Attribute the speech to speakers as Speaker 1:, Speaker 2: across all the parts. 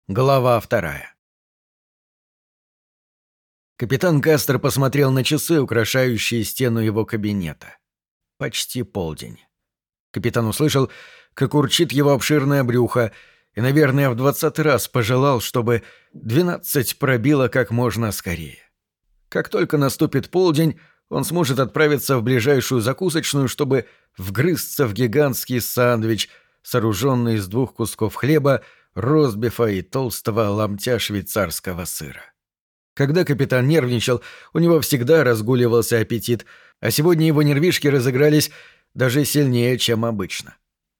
Speaker 1: Глава 2. Капитан Кастер посмотрел на часы, украшающие стену его кабинета. Почти полдень. Капитан услышал, как урчит его обширное брюхо, и, наверное, в 20-й раз пожелал, чтобы 12 пробило как можно скорее. Как только наступит полдень, он сможет отправиться в ближайшую закусочную, чтобы вгрызться в гигантский сэндвич, сооруженный из 2 кусков хлеба, ростбифа и толстого ломтя швейцарского сыра. Когда капитан нервничал, у него всегда разгуливался аппетит, а сегодня его нервишки разыгрались даже сильнее, чем обычно.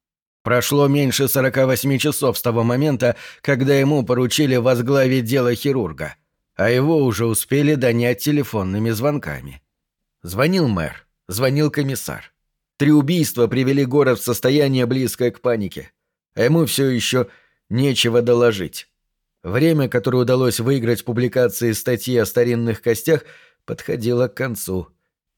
Speaker 1: Прошло меньше 48 часов с того момента, когда ему поручили возглавить дело хирурга, а его уже успели донять телефонными звонками. Звонил мэр, звонил комиссар. 3 убийства привели город в состояние, близкое к панике, а ему все еще нечего доложить. Время, которое удалось выиграть публикацией статьи о старинных костях, подходило к концу.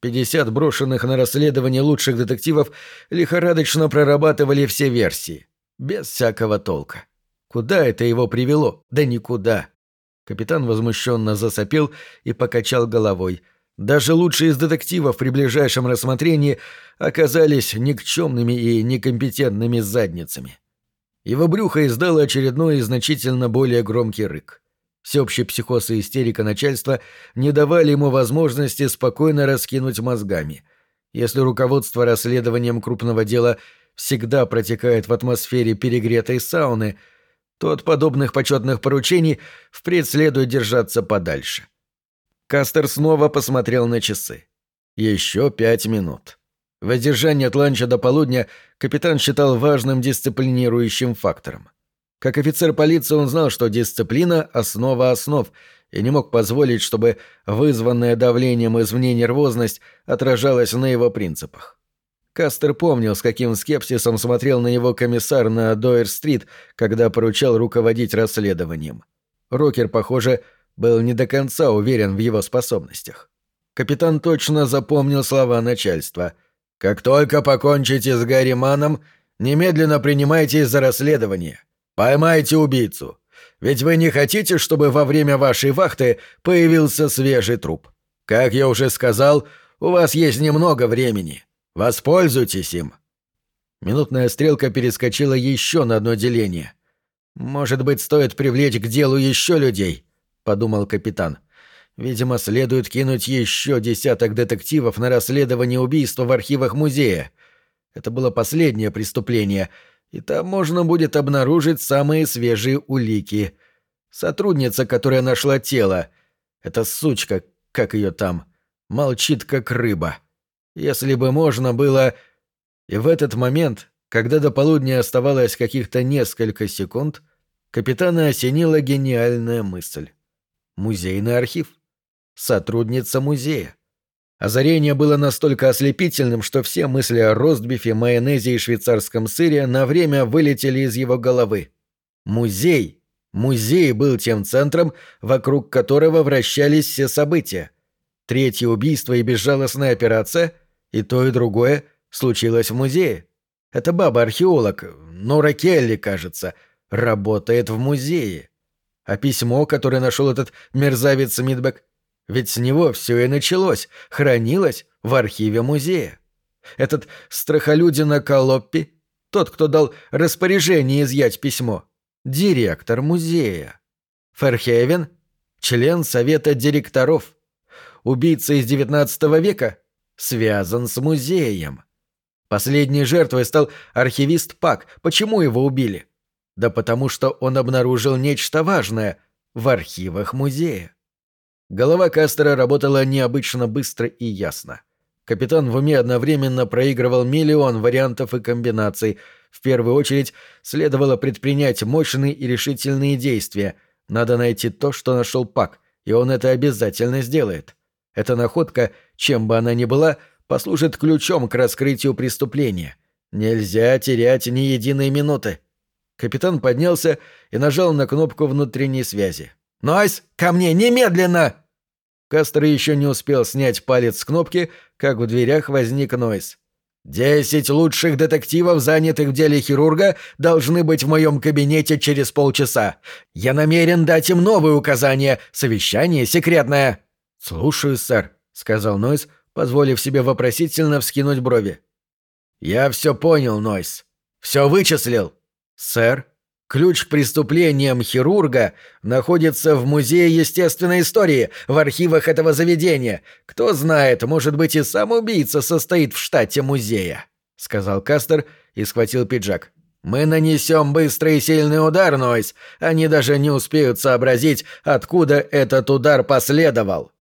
Speaker 1: 50 брошенных на расследование лучших детективов лихорадочно прорабатывали все версии. Без всякого толка. Куда это его привело? Да никуда. Капитан возмущенно засопел и покачал головой. Даже лучшие из детективов при ближайшем рассмотрении оказались никчемными и некомпетентными задницами. Его брюхо издало очередной и значительно более громкий рык. Всеобщий психоз и истерика начальства не давали ему возможности спокойно раскинуть мозгами. Если руководство расследованием крупного дела всегда протекает в атмосфере перегретой сауны, то от подобных почетных поручений впредь следует держаться подальше. Кастер снова посмотрел на часы. Еще 5 минут. Воздержание от ланча до полудня капитан считал важным дисциплинирующим фактором. Как офицер полиции он знал, что дисциплина – основа основ, и не мог позволить, чтобы вызванная давлением извне нервозность отражалась на его принципах. Кастер помнил, с каким скепсисом смотрел на него комиссар на Дойер-стрит, когда поручал руководить расследованием. Рокер, похоже, был не до конца уверен в его способностях. Капитан точно запомнил слова начальства – «Как только покончите с Гарри Манном, немедленно принимайтесь за расследование. Поймайте убийцу. Ведь вы не хотите, чтобы во время вашей вахты появился свежий труп. Как я уже сказал, у вас есть немного времени. Воспользуйтесь им». Минутная стрелка перескочила еще на одно деление. «Может быть, стоит привлечь к делу еще людей?» — подумал капитан. Видимо, следует кинуть еще 10 детективов на расследование убийства в архивах музея. Это было последнее преступление, и там можно будет обнаружить самые свежие улики. Сотрудница, которая нашла тело, эта сучка, как ее там, молчит как рыба. Если бы можно было... И в этот момент, когда до полудня оставалось каких-то несколько секунд, капитана осенила гениальная мысль. Музейный архив. Сотрудница музея. Озарение было настолько ослепительным, что все мысли о ростбифе, майонезе и швейцарском сыре на время вылетели из его головы. Музей. Музей был тем центром, вокруг которого вращались все события. 3-е убийство и безжалостная операция, и то, и другое, случилось в музее. Эта баба-археолог, Нора Келли, кажется, работает в музее. А письмо, которое нашел этот мерзавец Мидбек, ведь с него все и началось, хранилось в архиве музея. Этот страхолюдина Колоппи, тот, кто дал распоряжение изъять письмо, директор музея. Ферхейвен — член совета директоров. Убийца из XIX века связан с музеем. Последней жертвой стал архивист Пак. Почему его убили? Да потому что он обнаружил нечто важное в архивах музея. Голова Кастера работала необычно быстро и ясно. Капитан в уме одновременно проигрывал миллион вариантов и комбинаций. В первую очередь следовало предпринять мощные и решительные действия. Надо найти то, что нашел Пак, и он это обязательно сделает. Эта находка, чем бы она ни была, послужит ключом к раскрытию преступления. Нельзя терять ни единой минуты. Капитан поднялся и нажал на кнопку внутренней связи. «Нойс, ко мне немедленно!» Кастер еще не успел снять палец с кнопки, как в дверях возник Нойс. 10 лучших детективов, занятых в деле хирурга, должны быть в моем кабинете через полчаса. Я намерен дать им новые указания. Совещание секретное». «Слушаю, сэр», — сказал Нойс, позволив себе вопросительно вскинуть брови. «Я все понял, Нойс. Все вычислил». «Сэр, ключ к преступлениям хирурга находится в Музее естественной истории, в архивах этого заведения. Кто знает, может быть, и сам убийца состоит в штате музея», — сказал Кастер и схватил пиджак. «Мы нанесем быстрый и сильный удар, Нойс. Они даже не успеют сообразить, откуда этот удар последовал».